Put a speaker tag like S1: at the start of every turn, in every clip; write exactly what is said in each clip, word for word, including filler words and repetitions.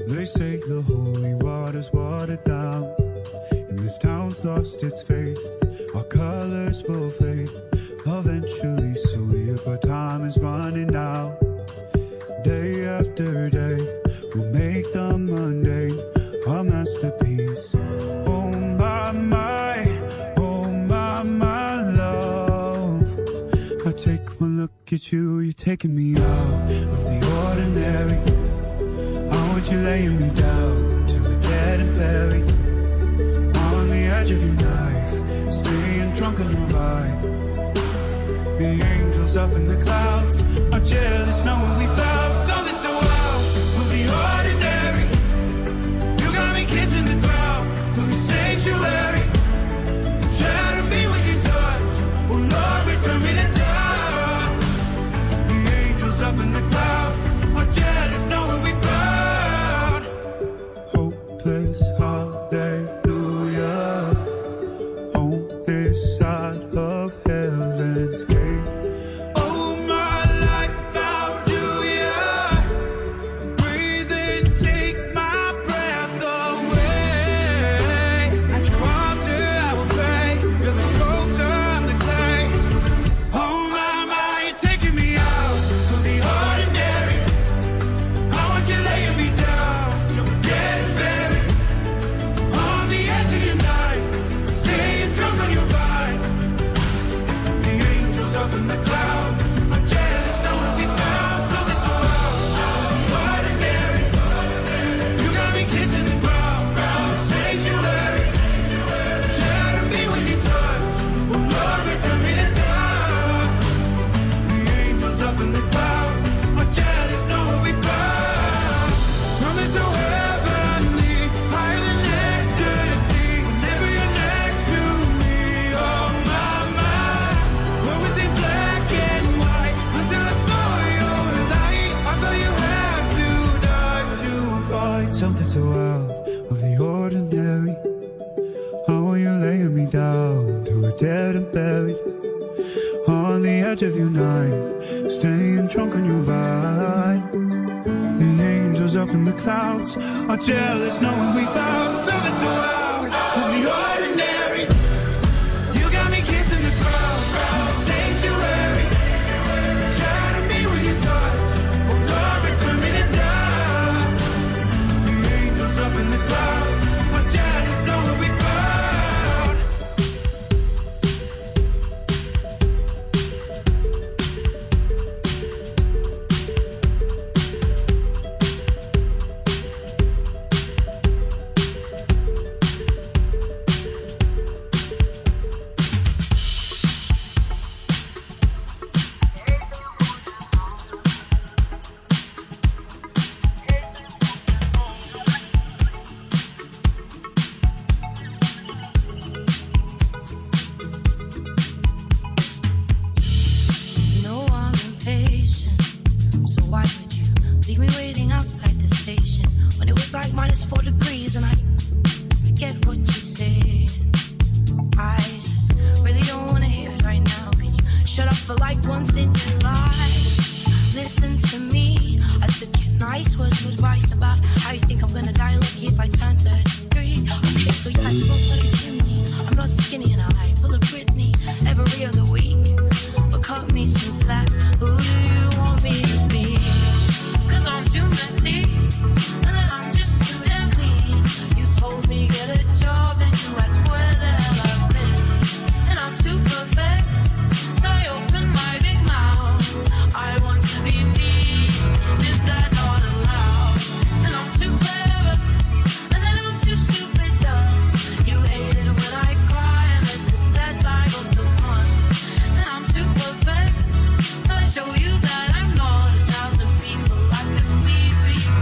S1: They say the holy water's watered down, and this town's lost its faith. Our colors will fade eventually, so if our time is running out, day after day, we'll make the mundane our masterpiece. Oh my, my, oh my, my love. I take one look at you, you're taking me out of the ordinary. I want you laying me down till we're dead and buried, on the edge of your knife, staying drunk on your ride. The angels up in the clouds are jealous knowing we found something so wild of the ordinary. You got me kissing the ground of your sanctuary. Shatter me with your touch, oh Lord, return me to dust. The angels up in the clouds are jealous knowing we found hopeless hallelujah on this side of heaven's gate. Something so out of the ordinary. I want you laying me down till we're dead and buried, on the edge of your knife, staying drunk on your vine. The angels up in the clouds are jealous knowing we found something so out of the ordinary. You got me kissing the ground in the sanctuary. Shatter me with your touch, oh Lord, return me to dust. The angels up in the clouds are jealous knowing we found. Show you that I'm not a thousand people. I could be for you.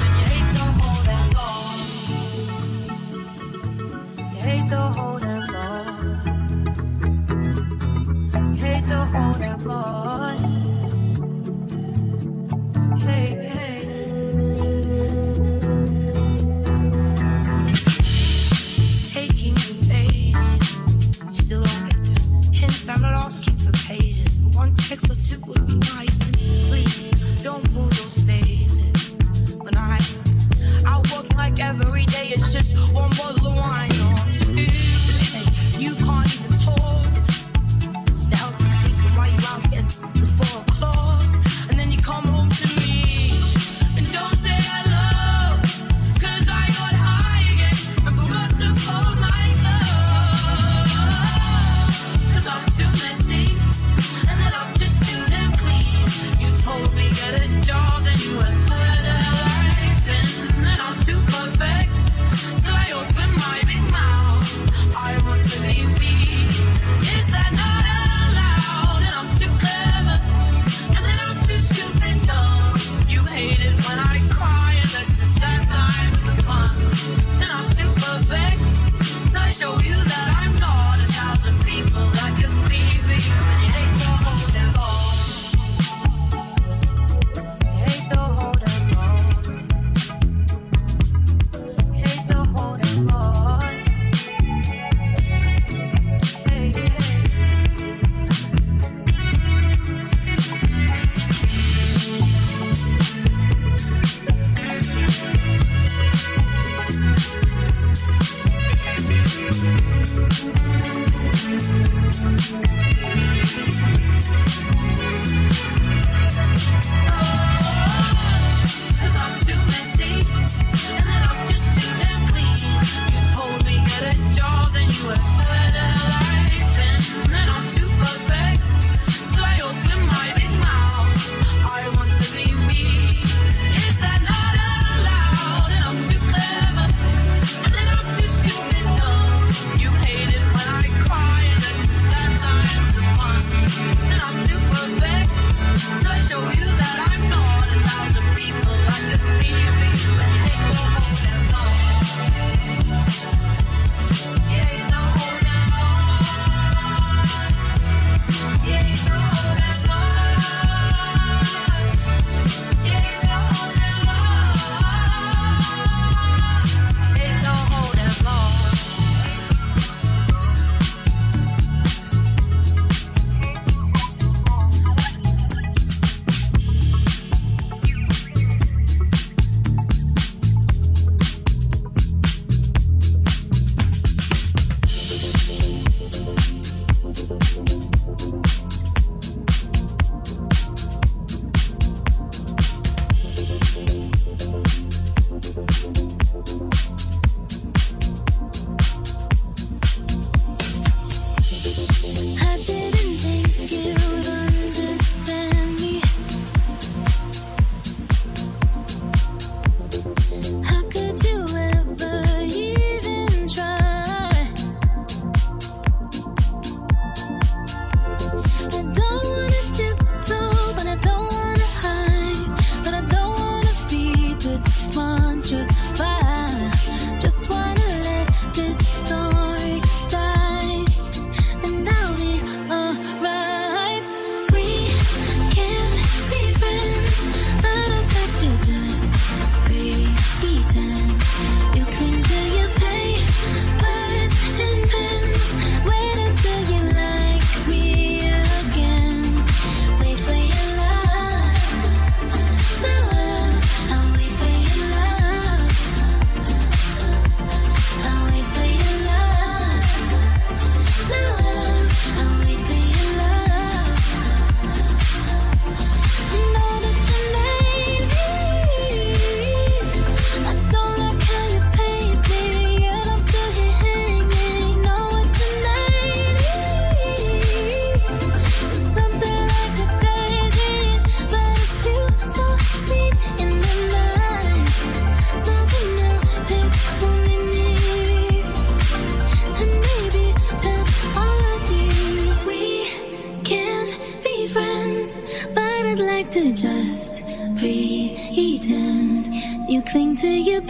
S2: cling to your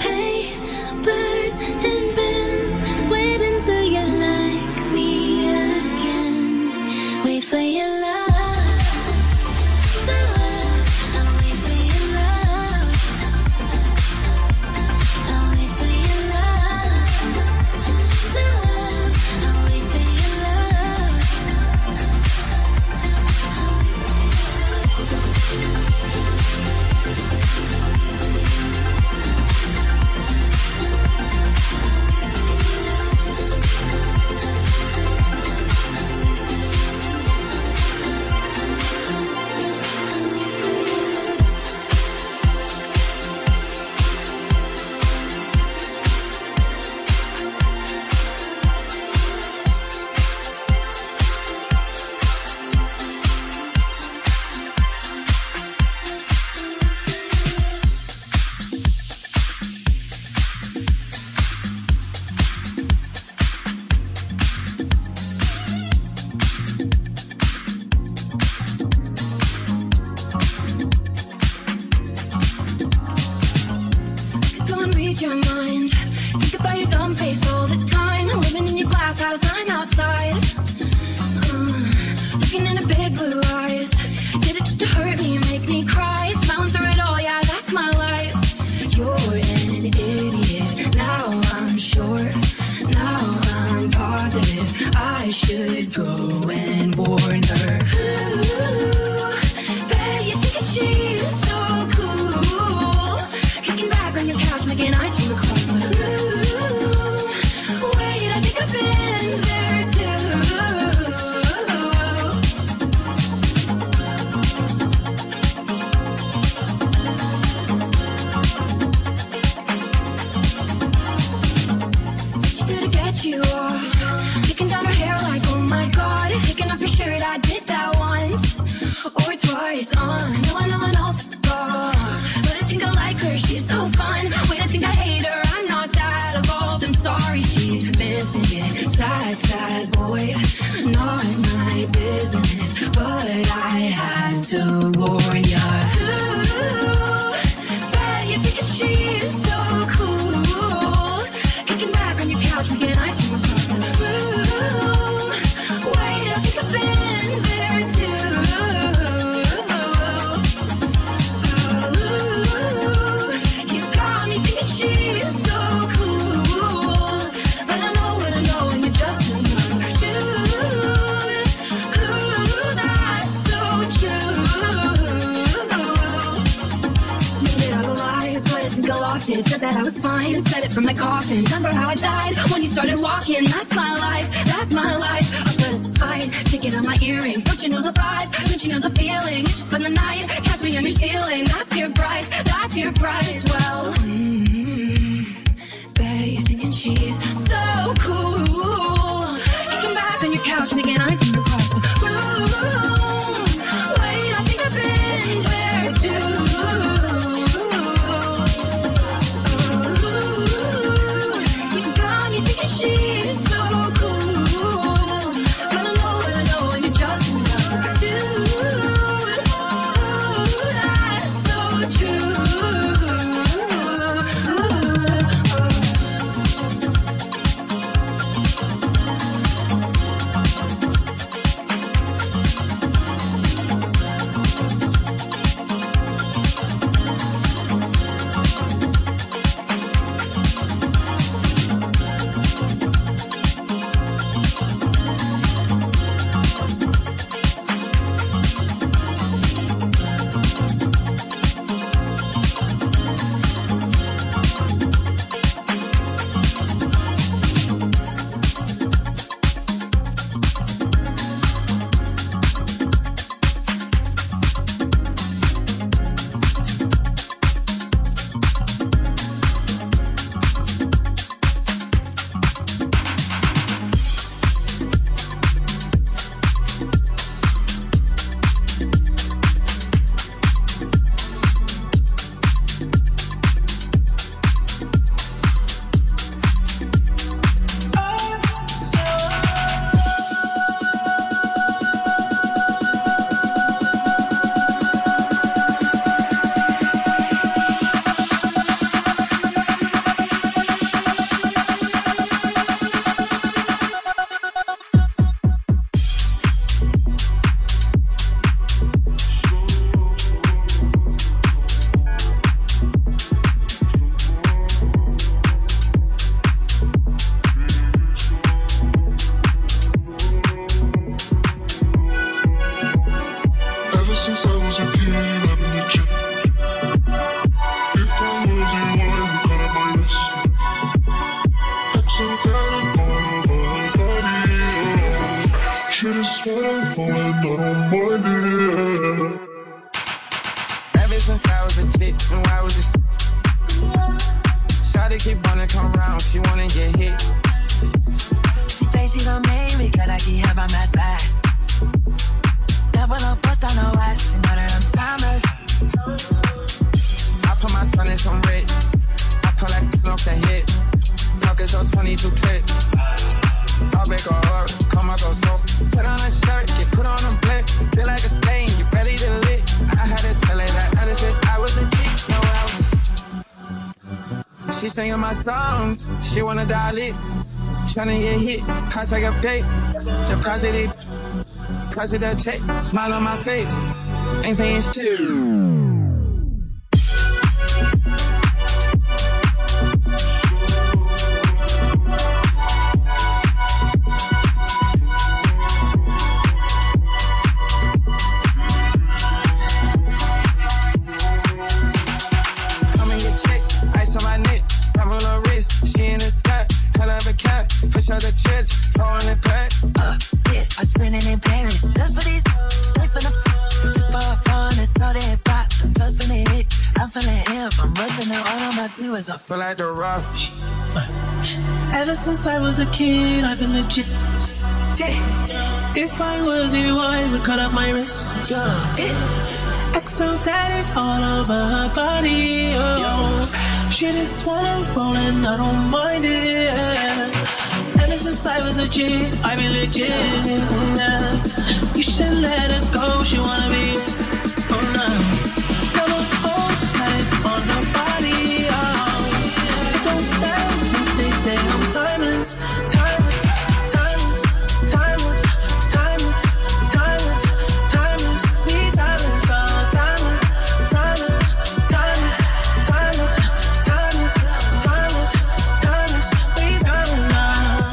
S2: papers and pens. Wait until you're like me again. Wait for your love.
S3: Your mind. Think about your dumb face all the time. Living in your glass house, I'm outside. Uh, looking in her big blue eyes. Did it just to hurt me, make me cry. Smiling through it all, yeah, that's my life. You're an idiot. Now I'm sure. Now I'm positive. I should go and warn her. Ooh, bet you think she's so cool. Kicking back on your couch, making eyes from across the room. Wait, I think I've been there too. She did to get you off. Taking down her hair like, oh my god. Taking off your shirt, I did that once or twice. Uh, no, I know an awful god. But I think I like her, she's so fun. Wait, I think I hate her, I'm not that evolved. I'm sorry, she's missing it. Sad, sad boy, not my business. But I had to warn ya. Ooh, bet you think it's shit. said that I was fine and said it from my coffin. Remember how I died when you started walking? That's my life, that's my life. Up at the fight, taking out my earrings. Don't you know the vibe? Don't you know the feeling? You just spend the night, catch me on your ceiling. That's your price, that's your price. Well, mm-hmm. Bet you're thinking she's so cool. Kicking back on your couch, making eyes on across the room. Wait, I think I've been there too. She's so cool. Gotta know, gotta know, and you just never do. That's so true.
S4: She wanna dial it, tryna get hit, pass like a bait, deposit it, deposit that check, smile on my face, ain't paying shit. I feel like the rock.
S5: Ever since I was a kid, I've been legit. If I was you, I would cut up my wrist. X O tatted all over her body. Oh. She just wanna roll and I don't mind it. Ever since I was a kid, I've been legit. You should let her go, she wanna be. Oh no. Double hold tight on her body. Say I'm timeless, timeless, timeless, timeless, timeless, timeless, timeless, we timeless, oh, timeless, timeless, timeless, timeless, timeless, timeless, timeless, we timeless, oh.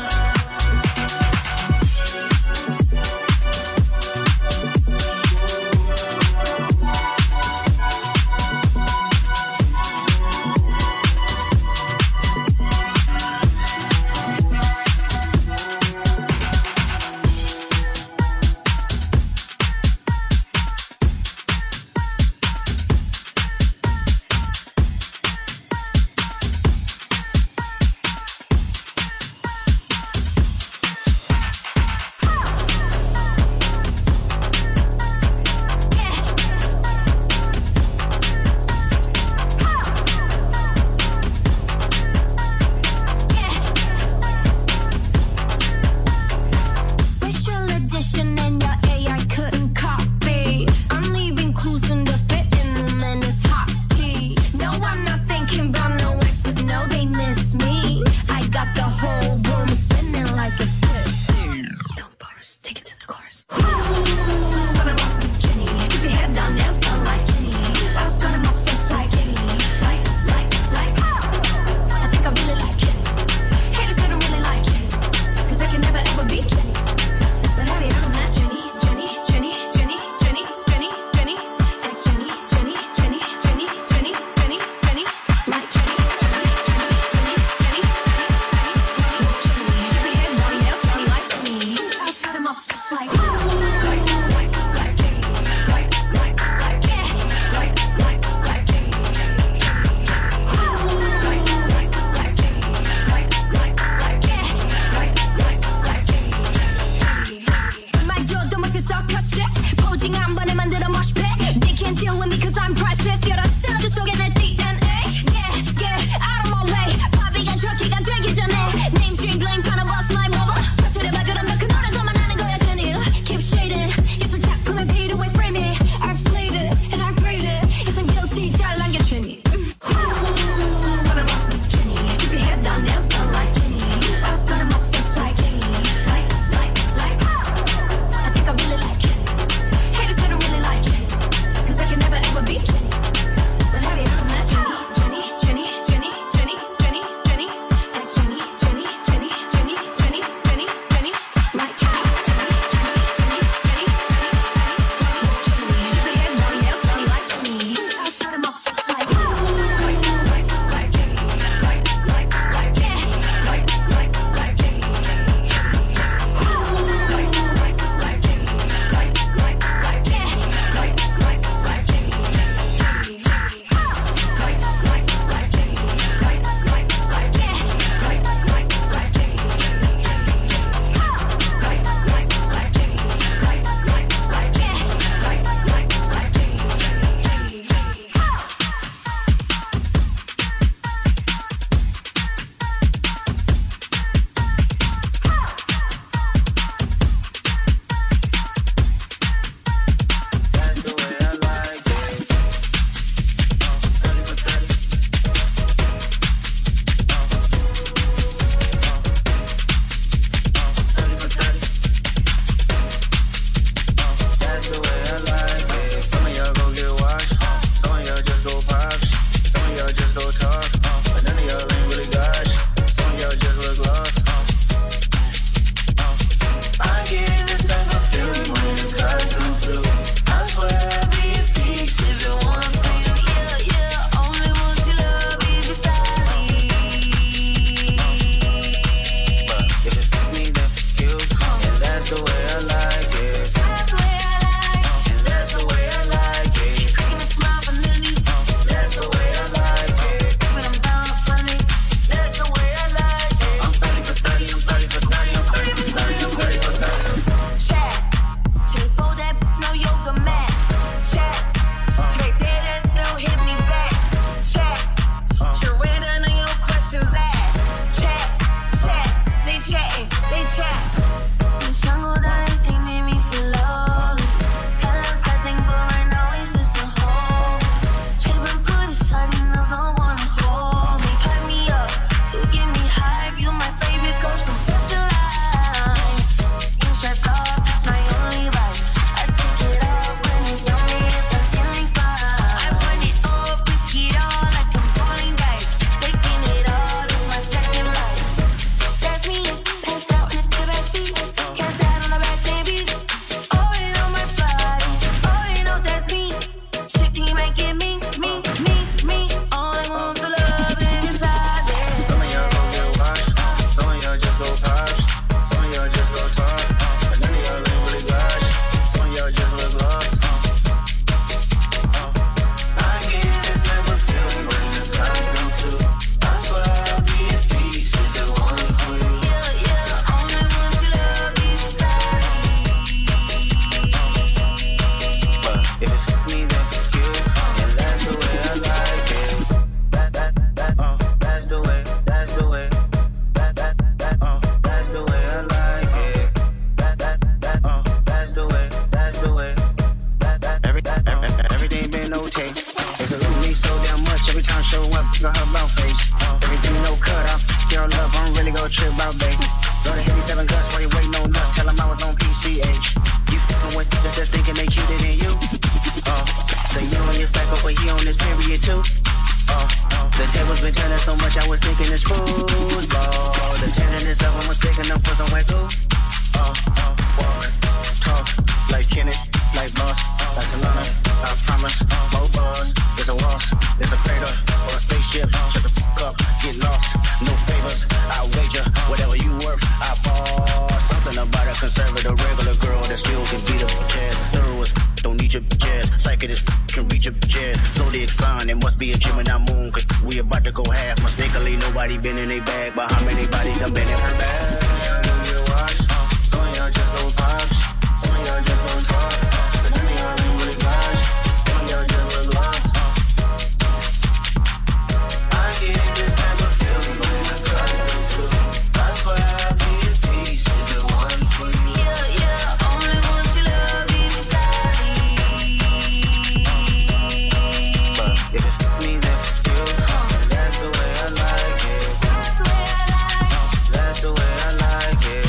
S6: was thinking it's football. The tenderness of them was taking them for some way cool. Oh, oh, walk, talk, like Kenneth, like Boss, like Solana, I promise, more bars, there's a waltz, there's a crater, or a spaceship, shut the fuck up, get lost, no favors, I wager, whatever you worth, I ball, something about a conservative regular girl that still can beat up a jazz, thorough as f- don't need your jazz, psychic as f- can reach your jazz, zodiac sign, it must be a Gemini moon, cause we about to go half, mistakenly nobody been in a bag, but how many bodies done been in her bag? Some of y'all just go vibes, some of y'all just go talk, but none of y'all ain't really vibes, some of y'all just look lost. I get this type of feeling when I custom to. That's why I be at peace is the one for you. Yeah, yeah, only one you love inside me. But if it's me, then it's you. That's the way I like it. That's the way I like it.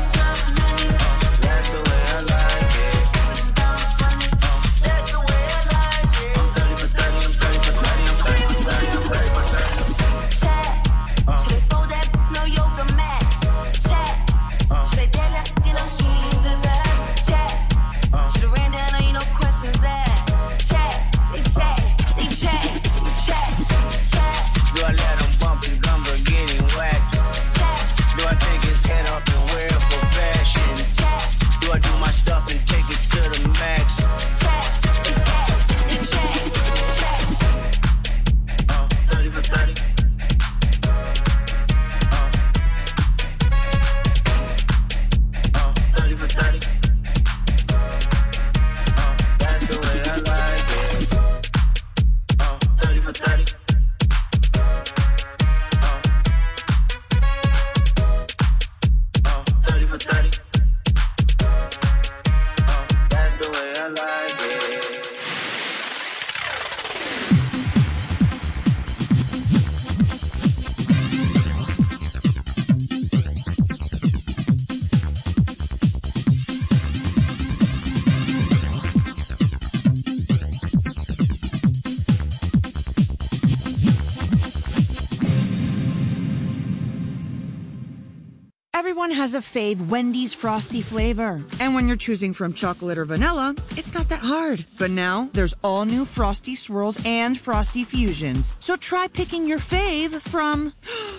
S7: Everyone has a fave Wendy's Frosty flavor. And when you're choosing from chocolate or vanilla, it's not that hard. But now, there's all new Frosty Swirls and Frosty Fusions. So try picking your fave from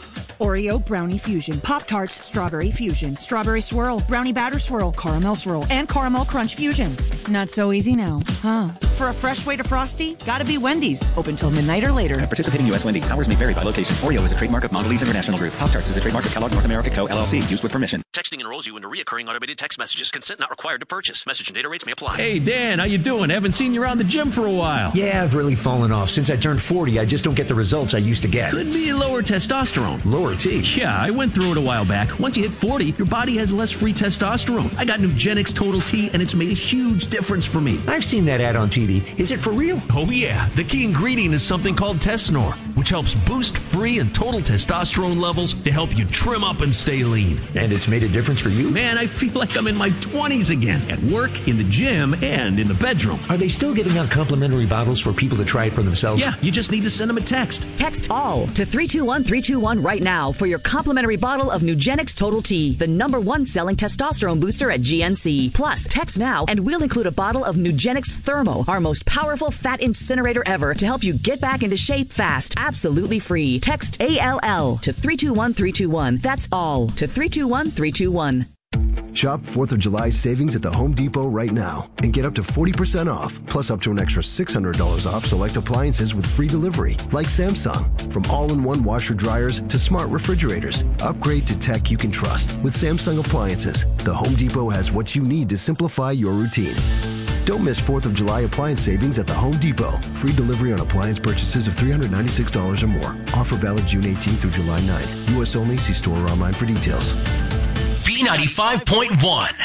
S7: Oreo Brownie Fusion, Pop-Tarts Strawberry Fusion, Strawberry Swirl, Brownie Batter Swirl, Caramel Swirl, and Caramel Crunch Fusion. Not so easy now, huh? For a fresh way to Frosty, gotta be Wendy's. Open till midnight or later.
S8: At participating U S Wendy's, hours may vary by location. Oreo is a trademark of Mondelez International Group. Pop-Tarts is a trademark of Kellogg North America Co. L L C. Used with permission.
S9: Texting enrolls you into recurring automated text messages. Consent not required to purchase. Message and data rates may apply.
S10: Hey, Dan, how you doing? Haven't seen you around the gym for a while.
S11: Yeah, I've really fallen off. Since I turned forty, I just don't get the results I used to get.
S10: Could be lower testosterone.
S11: Lower T?
S10: Yeah, I went through it a while back. Once you hit forty, your body has less free testosterone. I got Nugenix Total T, and it's made a huge difference for me.
S11: I've seen that ad on T V. Is it for real?
S10: Oh, yeah. The key ingredient is something called Tesnor, which helps boost free and total testosterone levels to help you trim up and stay lean.
S11: And it's made a difference for you?
S10: Man, I feel like I'm in my twenties again. At work, in the gym, and in the bedroom.
S11: Are they still giving out complimentary bottles for people to try it for themselves?
S10: Yeah, you just need to send them a text.
S12: Text ALL to three two one three two one right now for your complimentary bottle of Nugenix Total T, the number one selling testosterone booster at G N C. Plus, text now and we'll include a bottle of Nugenix Thermo, our most powerful fat incinerator ever, to help you get back into shape fast. Absolutely free. Text A L L to three two one three two one. That's all to three two one three two one.
S13: Shop fourth of July savings at the Home Depot right now and get up to forty percent off, plus up to an extra six hundred dollars off select appliances with free delivery, like Samsung. From all-in-one washer dryers to smart refrigerators, upgrade to tech you can trust with Samsung appliances. The Home Depot has what you need to simplify your routine. Don't miss fourth of July appliance savings at the Home Depot. Free delivery on appliance purchases of three hundred ninety-six dollars or more. Offer valid June eighteenth through July ninth. U S only. See store or online for details.
S14: B ninety-five point one.